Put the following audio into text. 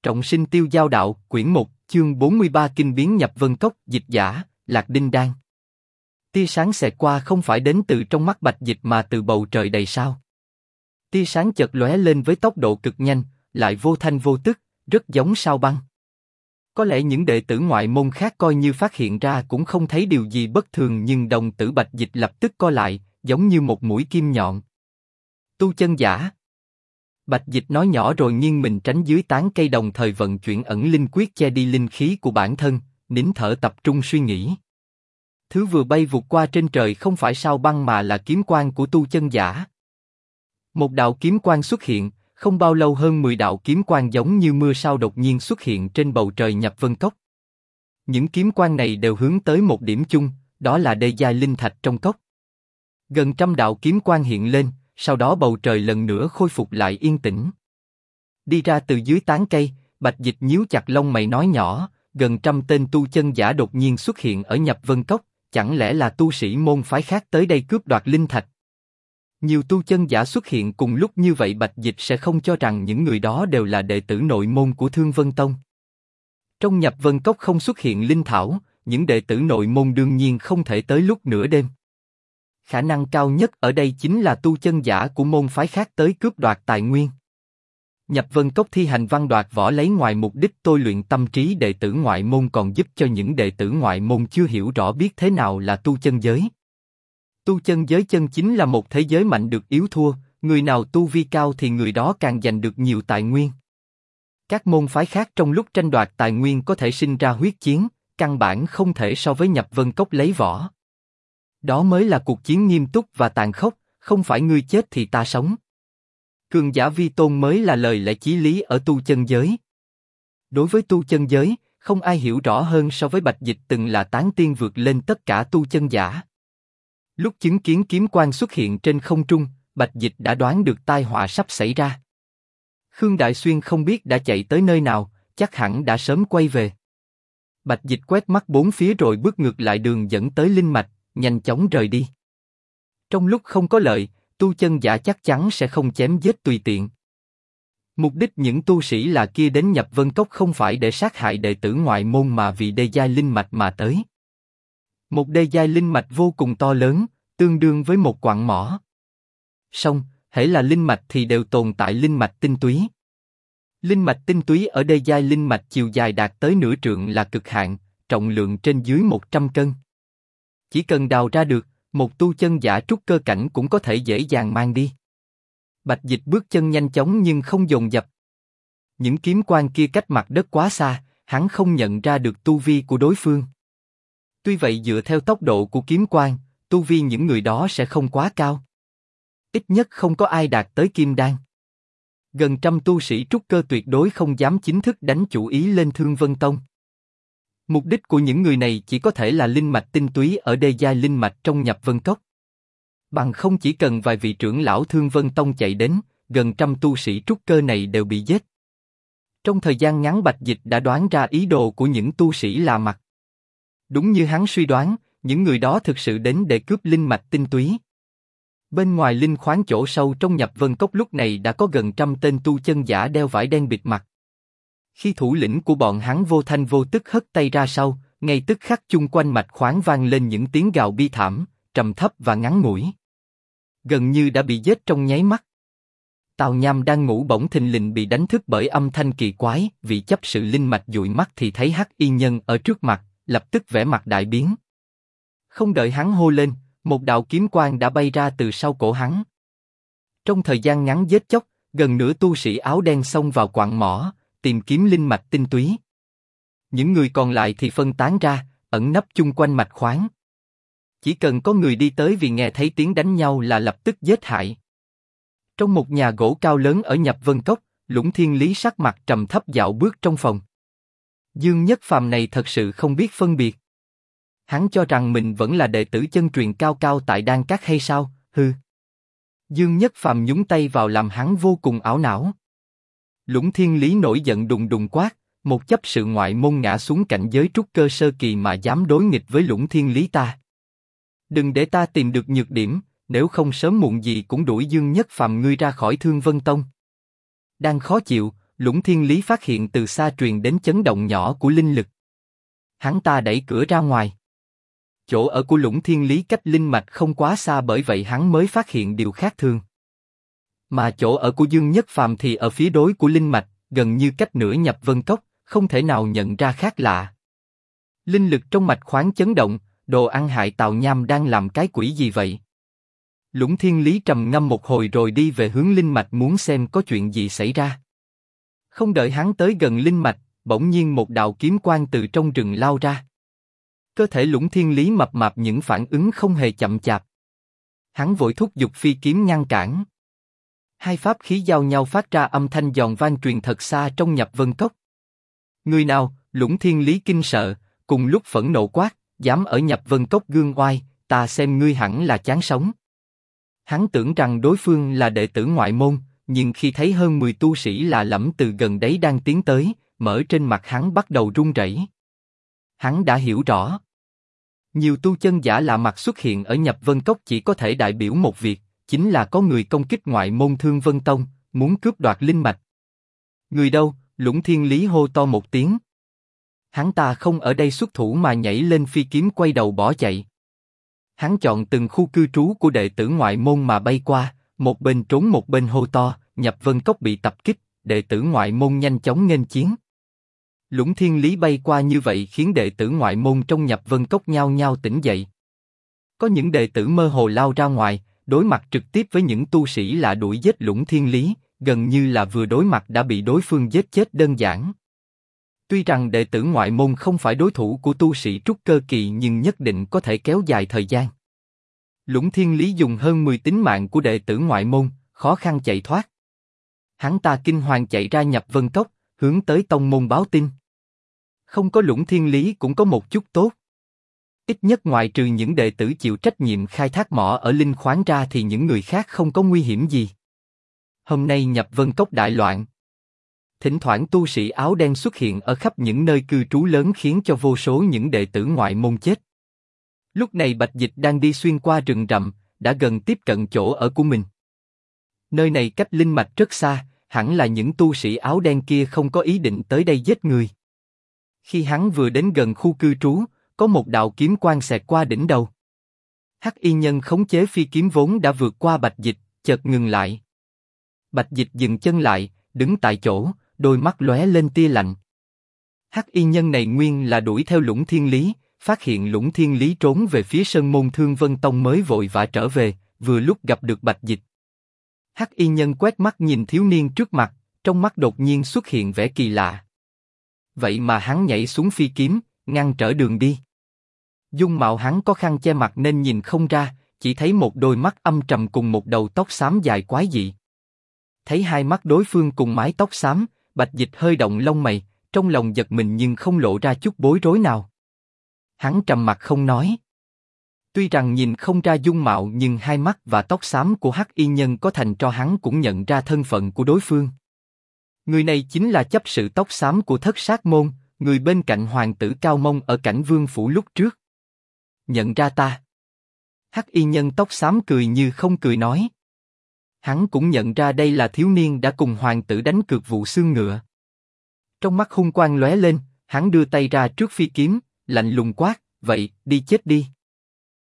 Trọng sinh tiêu giao đạo, quyển 1, chương 43 kinh biến nhập vân cốc, dịch giả, Lạc Đinh Đan. Tia sáng xẹt qua không phải đến từ trong mắt Bạch Dịch mà từ bầu trời đầy sao. Tia sáng chợt lóe lên với tốc độ cực nhanh, lại vô thanh vô tức, rất giống sao băng. Có lẽ những đệ tử ngoại môn khác coi như phát hiện ra cũng không thấy điều gì bất thường, nhưng đồng tử Bạch Dịch lập tức co lại, giống như một mũi kim nhọn. Tu chân giả. Bạch Dịch nói nhỏ rồi nghiêng mình tránh dưới tán cây, đồng thời vận chuyển ẩn linh quyết che đi linh khí của bản thân, nín thở tập trung suy nghĩ. Thứ vừa bay vụt qua trên trời không phải sao băng mà là kiếm quang của tu chân giả. Một đạo kiếm quang xuất hiện, không bao lâu hơn 10 đạo kiếm quang giống như mưa sao đột nhiên xuất hiện trên bầu trời nhập vân cốc. Những kiếm quang này đều hướng tới một điểm chung, đó là đê giai linh thạch trong cốc. Gần trăm đạo kiếm quang hiện lên, sau đó bầu trời lần nữa khôi phục lại yên tĩnh. Đi ra từ dưới tán cây, Bạch Dịch nhíu chặt lông mày nói nhỏ, gần trăm tên tu chân giả đột nhiên xuất hiện ở nhập vân cốc, chẳng lẽ là tu sĩ môn phái khác tới đây cướp đoạt linh thạch? Nhiều tu chân giả xuất hiện cùng lúc như vậy, Bạch Dịch sẽ không cho rằng những người đó đều là đệ tử nội môn của Thương Vân Tông. Trong nhập vân cốc không xuất hiện linh thảo, những đệ tử nội môn đương nhiên không thể tới lúc nửa đêm. Khả năng cao nhất ở đây chính là tu chân giả của môn phái khác tới cướp đoạt tài nguyên. Nhập vân cốc thi hành văn đoạt võ lấy ngoài mục đích tôi luyện tâm trí đệ tử ngoại môn, còn giúp cho những đệ tử ngoại môn chưa hiểu rõ biết thế nào là tu chân giới. Tu chân giới chân chính là một thế giới mạnh được yếu thua, người nào tu vi cao thì người đó càng giành được nhiều tài nguyên. Các môn phái khác trong lúc tranh đoạt tài nguyên có thể sinh ra huyết chiến, căn bản không thể so với nhập vân cốc lấy võ. Đó mới là cuộc chiến nghiêm túc và tàn khốc, không phải ngươi chết thì ta sống. Cường giả vi tôn mới là lời lẽ chí lý ở tu chân giới. Đối với tu chân giới, không ai hiểu rõ hơn so với Bạch Dịch từng là tán tiên vượt lên tất cả tu chân giả. Lúc chứng kiến kiếm quang xuất hiện trên không trung, Bạch Dịch đã đoán được tai họa sắp xảy ra. Khương Đại Xuyên không biết đã chạy tới nơi nào, chắc hẳn đã sớm quay về. Bạch Dịch quét mắt bốn phía rồi bước ngược lại đường dẫn tới linh mạch, nhanh chóng rời đi. Trong lúc không có lợi, tu chân giả chắc chắn sẽ không chém giết tùy tiện. Mục đích những tu sĩ là kia đến nhập vân cốc không phải để sát hại đệ tử ngoại môn mà vì đê giai linh mạch mà tới. Một đê giai linh mạch vô cùng to lớn, tương đương với một quặng mỏ. Song, hễ là linh mạch thì đều tồn tại linh mạch tinh túy. Linh mạch tinh túy ở đê giai linh mạch chiều dài đạt tới nửa trượng là cực hạn, trọng lượng trên dưới 100 cân. Chỉ cần đào ra được, một tu chân giả trúc cơ cảnh cũng có thể dễ dàng mang đi. Bạch Dịch bước chân nhanh chóng nhưng không dồn dập. Những kiếm quang kia cách mặt đất quá xa, hắn không nhận ra được tu vi của đối phương. Tuy vậy dựa theo tốc độ của kiếm quang, tu vi những người đó sẽ không quá cao. Ít nhất không có ai đạt tới kim đan. Gần trăm tu sĩ trúc cơ tuyệt đối không dám chính thức đánh chủ ý lên Thương Vân Tông. Mục đích của những người này chỉ có thể là linh mạch tinh túy ở đê giai linh mạch trong nhập vân cốc. Bằng không chỉ cần vài vị trưởng lão Thương Vân Tông chạy đến, gần trăm tu sĩ trúc cơ này đều bị giết. Trong thời gian ngắn Bạch Dịch đã đoán ra ý đồ của những tu sĩ lạ mặt. Đúng như hắn suy đoán, những người đó thực sự đến để cướp linh mạch tinh túy. Bên ngoài linh khoáng chỗ sâu trong nhập vân cốc lúc này đã có gần trăm tên tu chân giả đeo vải đen bịt mặt. Khi thủ lĩnh của bọn hắn vô thanh vô tức hất tay ra sau, ngay tức khắc chung quanh mạch khoáng vang lên những tiếng gào bi thảm, trầm thấp và ngắn ngủi. Gần như đã bị giết trong nháy mắt. Tào Nham đang ngủ bỗng thình lình bị đánh thức bởi âm thanh kỳ quái, vị chấp sự linh mạch dụi mắt thì thấy Hắc Y Nhân ở trước mặt, lập tức vẻ mặt đại biến. Không đợi hắn hô lên, một đạo kiếm quang đã bay ra từ sau cổ hắn. Trong thời gian ngắn giết chóc, gần nửa tu sĩ áo đen xông vào quặng mỏ, tìm kiếm linh mạch tinh túy. Những người còn lại thì phân tán ra, ẩn nấp chung quanh mạch khoáng. Chỉ cần có người đi tới vì nghe thấy tiếng đánh nhau là lập tức giết hại. Trong một nhà gỗ cao lớn ở nhập vân cốc, Lũng Thiên Lý sắc mặt trầm thấp dạo bước trong phòng. Dương Nhất Phàm này thật sự không biết phân biệt. Hắn cho rằng mình vẫn là đệ tử chân truyền cao cao tại Đan Các hay sao? Hừ. Dương Nhất Phàm nhúng tay vào làm hắn vô cùng ảo não. Lũng Thiên Lý nổi giận đùng đùng quát, một chấp sự ngoại môn ngã xuống cảnh giới trúc cơ sơ kỳ mà dám đối nghịch với Lũng Thiên Lý ta. Đừng để ta tìm được nhược điểm, nếu không sớm muộn gì cũng đuổi Dương Nhất Phàm ngươi ra khỏi Thương Vân Tông. Đang khó chịu, Lũng Thiên Lý phát hiện từ xa truyền đến chấn động nhỏ của linh lực. Hắn ta đẩy cửa ra ngoài. Chỗ ở của Lũng Thiên Lý cách linh mạch không quá xa, bởi vậy hắn mới phát hiện điều khác thường. Mà chỗ ở của Dương Nhất Phàm thì ở phía đối của linh mạch, gần như cách nửa nhập vân cốc, không thể nào nhận ra khác lạ. Linh lực trong mạch khoáng chấn động, đồ ăn hại Tào Nham đang làm cái quỷ gì vậy? Lũng Thiên Lý trầm ngâm một hồi rồi đi về hướng linh mạch muốn xem có chuyện gì xảy ra. Không đợi hắn tới gần linh mạch, bỗng nhiên một đạo kiếm quang từ trong rừng lao ra. Cơ thể Lũng Thiên Lý mập mạp những phản ứng không hề chậm chạp. Hắn vội thúc giục phi kiếm ngăn cản. Hai pháp khí giao nhau phát ra âm thanh giòn vang truyền thật xa trong nhập vân cốc. Người nào? Lũng Thiên Lý kinh sợ, cùng lúc phẫn nộ quát, dám ở nhập vân cốc gương oai, ta xem ngươi hẳn là chán sống. Hắn tưởng rằng đối phương là đệ tử ngoại môn, nhưng khi thấy hơn 10 tu sĩ lạ lẫm từ gần đấy đang tiến tới, mở trên mặt hắn bắt đầu run rẩy. Hắn đã hiểu rõ. Nhiều tu chân giả lạ mặt xuất hiện ở nhập vân cốc chỉ có thể đại biểu một việc, chính là có người công kích ngoại môn Thương Vân Tông, muốn cướp đoạt linh mạch. Người đâu? Lũng Thiên Lý hô to một tiếng. Hắn ta không ở đây xuất thủ mà nhảy lên phi kiếm quay đầu bỏ chạy. Hắn chọn từng khu cư trú của đệ tử ngoại môn mà bay qua, một bên trốn một bên hô to, nhập vân cốc bị tập kích, đệ tử ngoại môn nhanh chóng nghênh chiến. Lũng Thiên Lý bay qua như vậy khiến đệ tử ngoại môn trong nhập vân cốc nhao nhao tỉnh dậy. Có những đệ tử mơ hồ lao ra ngoài, đối mặt trực tiếp với những tu sĩ lạ đuổi giết Lũng Thiên Lý, gần như là vừa đối mặt đã bị đối phương giết chết đơn giản. Tuy rằng đệ tử ngoại môn không phải đối thủ của tu sĩ trúc cơ kỳ nhưng nhất định có thể kéo dài thời gian. Lũng Thiên Lý dùng hơn 10 tính mạng của đệ tử ngoại môn, khó khăn chạy thoát. Hắn ta kinh hoàng chạy ra nhập vân cốc, hướng tới tông môn báo tin. Không có Lũng Thiên Lý cũng có một chút tốt. Ít nhất ngoại trừ những đệ tử chịu trách nhiệm khai thác mỏ ở linh khoáng ra thì những người khác không có nguy hiểm gì. Hôm nay nhập vân cốc đại loạn. Thỉnh thoảng tu sĩ áo đen xuất hiện ở khắp những nơi cư trú lớn khiến cho vô số những đệ tử ngoại môn chết. Lúc này Bạch Dịch đang đi xuyên qua rừng rậm, đã gần tiếp cận chỗ ở của mình. Nơi này cách linh mạch rất xa, hẳn là những tu sĩ áo đen kia không có ý định tới đây giết người. Khi hắn vừa đến gần khu cư trú, có một đạo kiếm quang xẹt qua đỉnh đầu. Hắc y nhân khống chế phi kiếm vốn đã vượt qua Bạch Dịch, chợt ngừng lại. Bạch Dịch dừng chân lại, đứng tại chỗ, đôi mắt lóe lên tia lạnh. Hắc y nhân này nguyên là đuổi theo Lũng Thiên Lý, phát hiện Lũng Thiên Lý trốn về phía sơn môn Thương Vân Tông mới vội vã trở về, vừa lúc gặp được Bạch Dịch. Hắc y nhân quét mắt nhìn thiếu niên trước mặt, trong mắt đột nhiên xuất hiện vẻ kỳ lạ. Vậy mà hắn nhảy xuống phi kiếm, ngăn trở đường đi. Dung mạo hắn có khăn che mặt nên nhìn không ra, chỉ thấy một đôi mắt âm trầm cùng một đầu tóc xám dài quái dị. Thấy hai mắt đối phương cùng mái tóc xám, Bạch Dịch hơi động lông mày, trong lòng giật mình nhưng không lộ ra chút bối rối nào. Hắn trầm mặt không nói. Tuy rằng nhìn không ra dung mạo nhưng hai mắt và tóc xám của Hắc y nhân có thành cho hắn cũng nhận ra thân phận của đối phương. Người này chính là chấp sự tóc xám của Thất Sát môn, người bên cạnh hoàng tử Cao Mông ở Cảnh Vương phủ lúc trước. Nhận ra ta? Hắc y nhân tóc xám cười như không cười nói. Hắn cũng nhận ra đây là thiếu niên đã cùng hoàng tử đánh cược vụ xương ngựa. Trong mắt hung quang lóe lên, hắn đưa tay ra trước phi kiếm, lạnh lùng quát, vậy, đi chết đi.